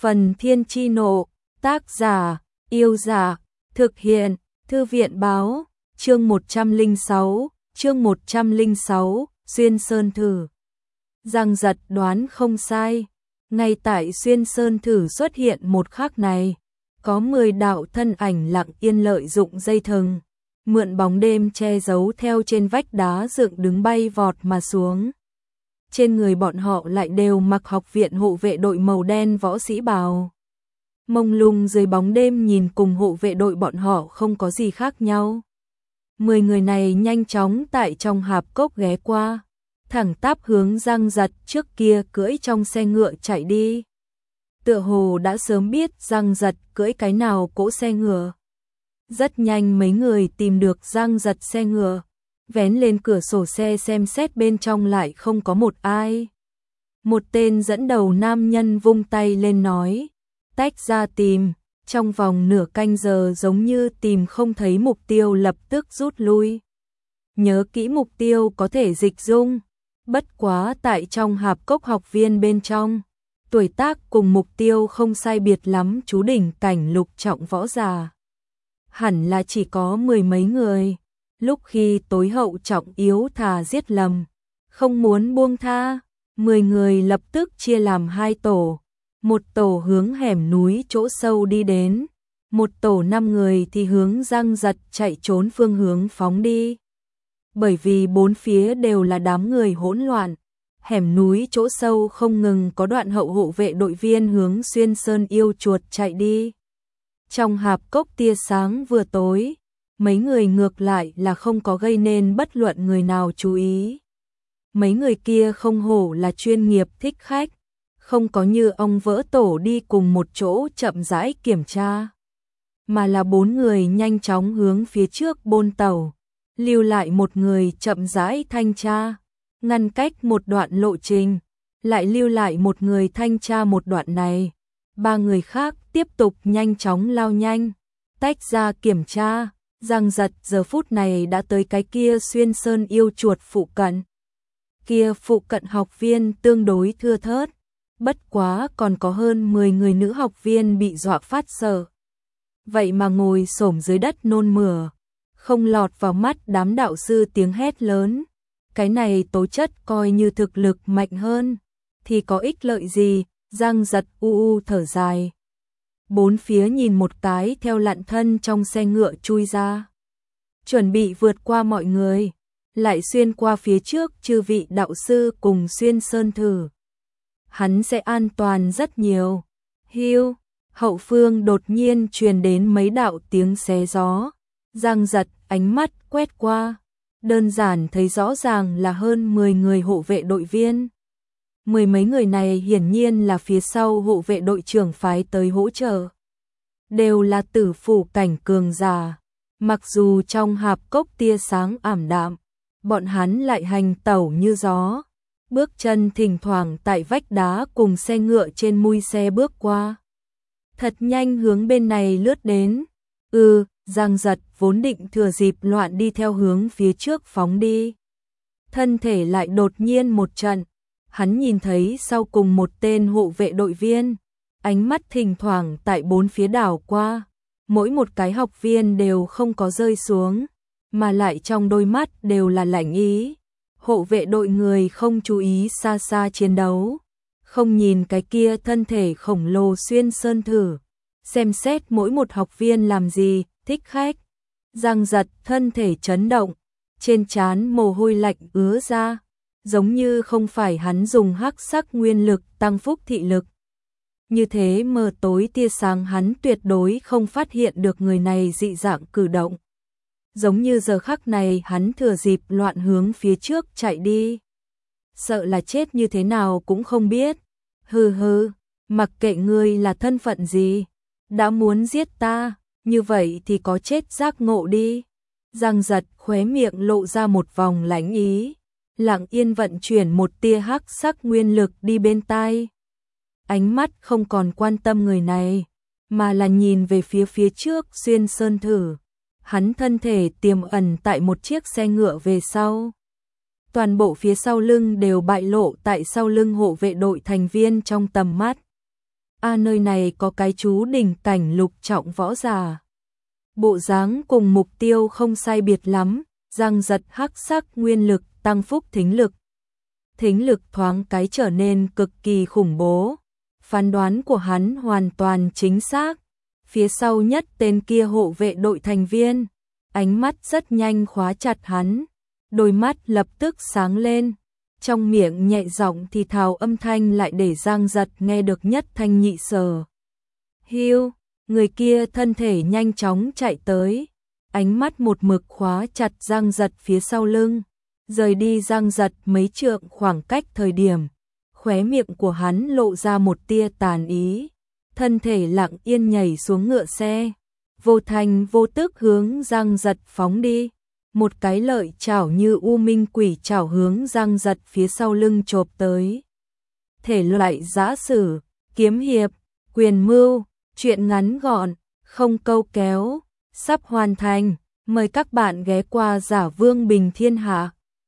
Phần Thiên Chi Nộ, tác giả, Yêu Giả, thực hiện, Thư viện Báo, chương 106, Xuyên Sơn Thử. Giang Giật đoán không sai, ngay tại Xuyên Sơn Thử xuất hiện một khắc này, có 10 đạo thân ảnh lặng yên lợi dụng dây thừng, mượn bóng đêm che giấu theo trên vách đá dựng đứng bay vọt mà xuống. Trên người bọn họ lại đều mặc học viện hộ vệ đội màu đen võ sĩ bào. Mông lung dưới bóng đêm nhìn cùng hộ vệ đội bọn họ không có gì khác nhau. 10 người này nhanh chóng tại trong hạp cốc ghé qua, thẳng tắp hướng Giang Giật trước kia cưỡi trong xe ngựa chạy đi. Tựa hồ đã sớm biết Giang Giật cưỡi cái nào cỗ xe ngựa. Rất nhanh mấy người tìm được Giang Giật xe ngựa, vén lên cửa sổ xe xem xét bên trong lại không có một ai. Một tên dẫn đầu nam nhân vung tay lên nói, tách ra tìm, trong vòng nửa canh giờ giống như tìm không thấy mục tiêu lập tức rút lui. Nhớ kỹ mục tiêu có thể dịch dung, bất quá tại trong hạp cốc học viên bên trong, tuổi tác cùng mục tiêu không sai biệt lắm, chú đỉnh cảnh lục trọng võ giả. Hẳn là chỉ có 10 mấy người. Lúc khi tối hậu trọng yếu thà giết lầm, không muốn buông tha, 10 người lập tức chia làm 2 tổ. Một tổ hướng hẻm núi chỗ sâu đi đến, một tổ 5 người thì hướng Giang Giật chạy trốn phương hướng phóng đi. Bởi vì bốn phía đều là đám người hỗn loạn, hẻm núi chỗ sâu không ngừng có đoạn hậu hộ vệ đội viên hướng Xuyên Sơn yêu chuột chạy đi. Trong hạp cốc tia sáng vừa tối, mấy người ngược lại là không có gây nên bất luận người nào chú ý. Mấy người kia không hổ là chuyên nghiệp thích khách, không có như ông vỡ tổ đi cùng một chỗ chậm rãi kiểm tra, mà là 4 người nhanh chóng hướng phía trước bôn tàu, lưu lại một người chậm rãi thanh tra, ngăn cách một đoạn lộ trình, lại lưu lại một người thanh tra một đoạn này. 3 người khác tiếp tục nhanh chóng lao nhanh, tách ra kiểm tra. Giang Giật giờ phút này đã tới cái kia Xuyên Sơn yêu chuột phụ cận. Kia phụ cận học viên tương đối thưa thớt, bất quá còn có hơn 10 người nữ học viên bị dọa phát sợ. Vậy mà ngồi xổm dưới đất nôn mửa, không lọt vào mắt đám đạo sư tiếng hét lớn. Cái này tố chất coi như thực lực mạnh hơn, thì có ích lợi gì? Giang Giật thở dài. Bốn phía nhìn một cái theo lặn thân trong xe ngựa chui ra. Chuẩn bị vượt qua mọi người, lại xuyên qua phía trước chư vị đạo sư cùng Xuyên Sơn Thử. Hắn sẽ an toàn rất nhiều. Hiu, hậu phương đột nhiên truyền đến mấy đạo tiếng xé gió. Giang Giật ánh mắt quét qua, đơn giản thấy rõ ràng là hơn 10 người hộ vệ đội viên. 10 mấy người này hiển nhiên là phía sau hộ vệ đội trưởng phái tới hỗ trợ. Đều là tử phủ cảnh cường giả, mặc dù trong hạp cốc tia sáng ảm đạm, bọn hắn lại hành tẩu như gió, bước chân thỉnh thoảng tại vách đá cùng xe ngựa trên mui xe bước qua. Thật nhanh hướng bên này lướt đến. Giang Giật vốn định thừa dịp loạn đi theo hướng phía trước phóng đi. Thân thể lại đột nhiên một trận, hắn nhìn thấy sau cùng một tên hộ vệ đội viên, ánh mắt thỉnh thoảng tại bốn phía đảo qua, mỗi một cái học viên đều không có rơi xuống, mà lại trong đôi mắt đều là lạnh ý. Hộ vệ đội người không chú ý xa xa chiến đấu, không nhìn cái kia thân thể khổng lồ Xuyên Sơn Thử, xem xét mỗi một học viên làm gì, thích khách. Giang Giật thân thể chấn động, trên trán mồ hôi lạnh ứa ra, giống như không phải hắn dùng hắc sắc nguyên lực tăng phúc thị lực. Như thế mờ tối tia sáng hắn tuyệt đối không phát hiện được người này dị dạng cử động. Giống như giờ khắc này hắn thừa dịp loạn hướng phía trước chạy đi. Sợ là chết như thế nào cũng không biết. Mặc kệ ngươi là thân phận gì, đã muốn giết ta, như vậy thì có chết giác ngộ đi. Giang Giật khóe miệng lộ ra một vòng lánh ý, lặng yên vận chuyển một tia hắc sắc nguyên lực đi bên tai. Ánh mắt không còn quan tâm người này, mà là nhìn về phía trước Xuyên Sơn Thử. Hắn thân thể tiềm ẩn tại một chiếc xe ngựa về sau. Toàn bộ phía sau lưng đều bại lộ tại sau lưng hộ vệ đội thành viên trong tầm mắt. nơi này có cái chú đỉnh cảnh lục trọng võ giả. Bộ dáng cùng mục tiêu không sai biệt lắm, Giang Giật hắc sắc nguyên lực tăng phúc thính lực. Thính lực thoáng cái trở nên cực kỳ khủng bố. Phán đoán của hắn hoàn toàn chính xác. Phía sau nhất tên kia hộ vệ đội thành viên, ánh mắt rất nhanh khóa chặt hắn, đôi mắt lập tức sáng lên, trong miệng nhẹ giọng thì thào âm thanh lại để Giang Giật nghe được nhất thanh nhị sở. Hưu, người kia thân thể nhanh chóng chạy tới, ánh mắt một mực khóa chặt Giang Giật phía sau lưng, rời đi Giang Giật mấy trượng khoảng cách thời điểm, khóe miệng của hắn lộ ra một tia tàn ý, thân thể lặng yên nhảy xuống ngựa xe, vô thành vô tức hướng Giang Giật phóng đi, một cái lợi chảo như u minh quỷ chảo hướng Giang Giật phía sau lưng chộp tới. Thể loại giã sử, kiếm hiệp, quyền mưu, truyện ngắn gọn, không câu kéo, sắp hoàn thành, mời các bạn ghé qua Giả Vương Bình Thiên Hạ.